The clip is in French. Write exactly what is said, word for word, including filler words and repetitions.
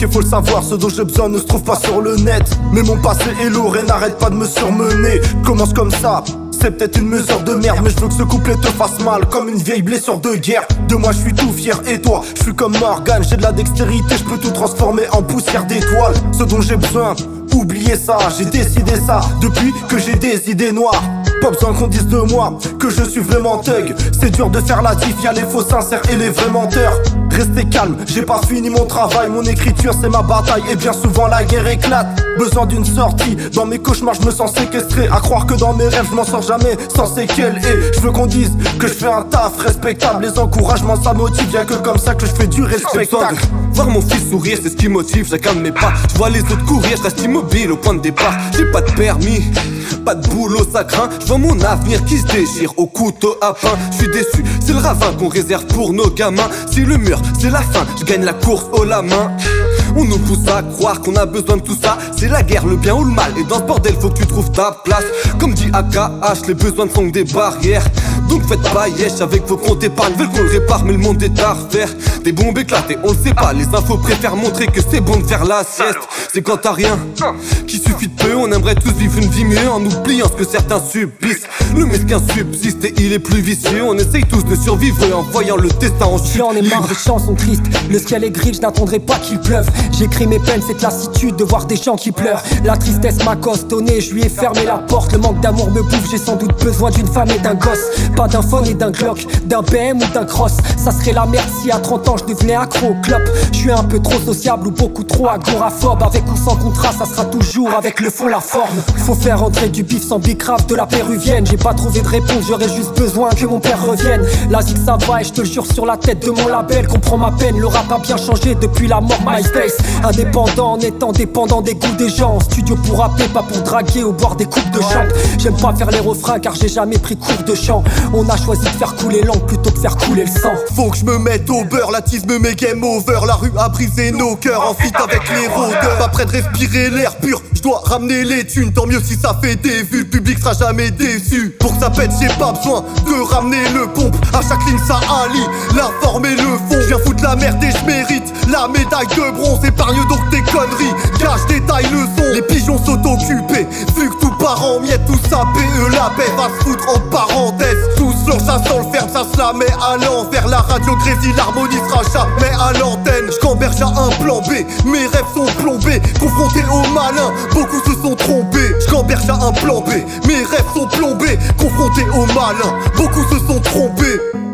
métier faut le savoir, ce dont j'ai besoin ne se trouve pas sur le net. Mais mon passé est lourd et n'arrête pas de me surmener. Commence comme ça, c'est peut-être une mesure de merde, mais je veux que ce couplet te fasse mal, comme une vieille blessure de guerre. De moi je suis tout fier et toi, je suis comme Morgan, j'ai de la dextérité, je peux tout transformer en poussière d'étoiles. Ce dont j'ai besoin, oubliez ça, j'ai décidé ça depuis que j'ai des idées noires. Pas besoin qu'on dise de moi que je suis vraiment thug. C'est dur de faire la diff, y'a les faux sincères et les vrais menteurs. Restez calme, j'ai pas fini mon travail. Mon écriture c'est ma bataille et bien souvent la guerre éclate. Besoin d'une sortie, dans mes cauchemars je me sens séquestré. À croire que dans mes rêves je m'en sors jamais sans séquelles. Et je veux qu'on dise que je fais un taf respectable. Les encouragements ça motive, y'a que comme ça que je fais du respectacle. Voir mon fils sourire c'est ce qui motive chacun de mes pas. Je vois les autres courir, je reste immobile au point de départ. J'ai pas de permis, pas de boulot ça craint. Je vois mon avenir qui se déchire au couteau à pain. Je suis déçu, c'est le ravin qu'on réserve pour nos gamins. C'est le mur, c'est la fin, je gagne la course haut la main. On nous pousse à croire qu'on a besoin de tout ça. C'est la guerre, le bien ou le mal. Et dans ce bordel faut que tu trouves ta place. Comme dit A K H, les besoins ne sont que des barrières. Donc faites pas yesh avec vos comptes épargne. Veulent qu'on le répare mais le monde est à refaire. Des bombes éclatées, on le sait pas. Les infos préfèrent montrer que c'est bon de faire la sieste. C'est quand t'as rien, qu'il suffit de peu. On aimerait tous vivre une vie mieux en oubliant ce que certains subissent. Le mesquin subsiste et il est plus vicieux. On essaye tous de survivre en voyant le destin en chute. J'en ai marre des chansons tristes. Le ciel est gris, je n'attendrai pas qu'il pleuve. J'écris mes peines, cette lassitude de voir des gens qui pleurent. La tristesse m'a costonné, je lui ai fermé la porte. Le manque d'amour me bouffe, j'ai sans doute besoin d'une femme et d'un gosse. Pas d'un phone et d'un Glock, d'un B M ou d'un cross. Ça serait la merde si à trente ans je devenais accro au clope. Je suis un peu trop sociable ou beaucoup trop agoraphobe. Avec ou sans contrat, ça sera toujours avec le fond la forme. Faut faire entrer du bif sans bicrave de la péruvienne. J'ai pas trouvé de réponse, j'aurais juste besoin que mon père revienne. La zig ça va et je te le jure sur la tête de mon label. Comprends ma peine, le rap a bien changé depuis la mort MySpace. Indépendant en étant dépendant des goûts des gens. Studio pour rapper, pas pour draguer ou boire des coupes de champ. J'aime pas faire les refrains car j'ai jamais pris cours de chant. On a choisi de faire couler l'encre plutôt que faire couler le sang. Faut que je me mette au beurre, la tease me met game over. La rue a brisé nos cœurs en fit avec les rôdeurs. Pas près de respirer l'air pur, je dois ramener les thunes. Tant mieux si ça fait des vues, le public sera jamais déçu. Pour que ça pète j'ai pas besoin de ramener le pompe. À chaque ligne ça allie la forme et le fond. Je viens foutre la merde et je mérite la médaille de bronze. Épargne donc tes conneries, gâche, détaille le son. Les pigeons sont occupés, vu que tout part en miettes. Tout ça P E la paix va se foutre en parenthèse. Tout se lance, ça sent le ferme, ça se la met à l'envers. La radio grésille, l'harmonie sera jamais à l'antenne. J'camberge à un plan B, mes rêves sont plombés. Confrontés aux malins, beaucoup se sont trompés. J'camberge à un plan B, mes rêves sont plombés. Confrontés aux malins, beaucoup se sont trompés.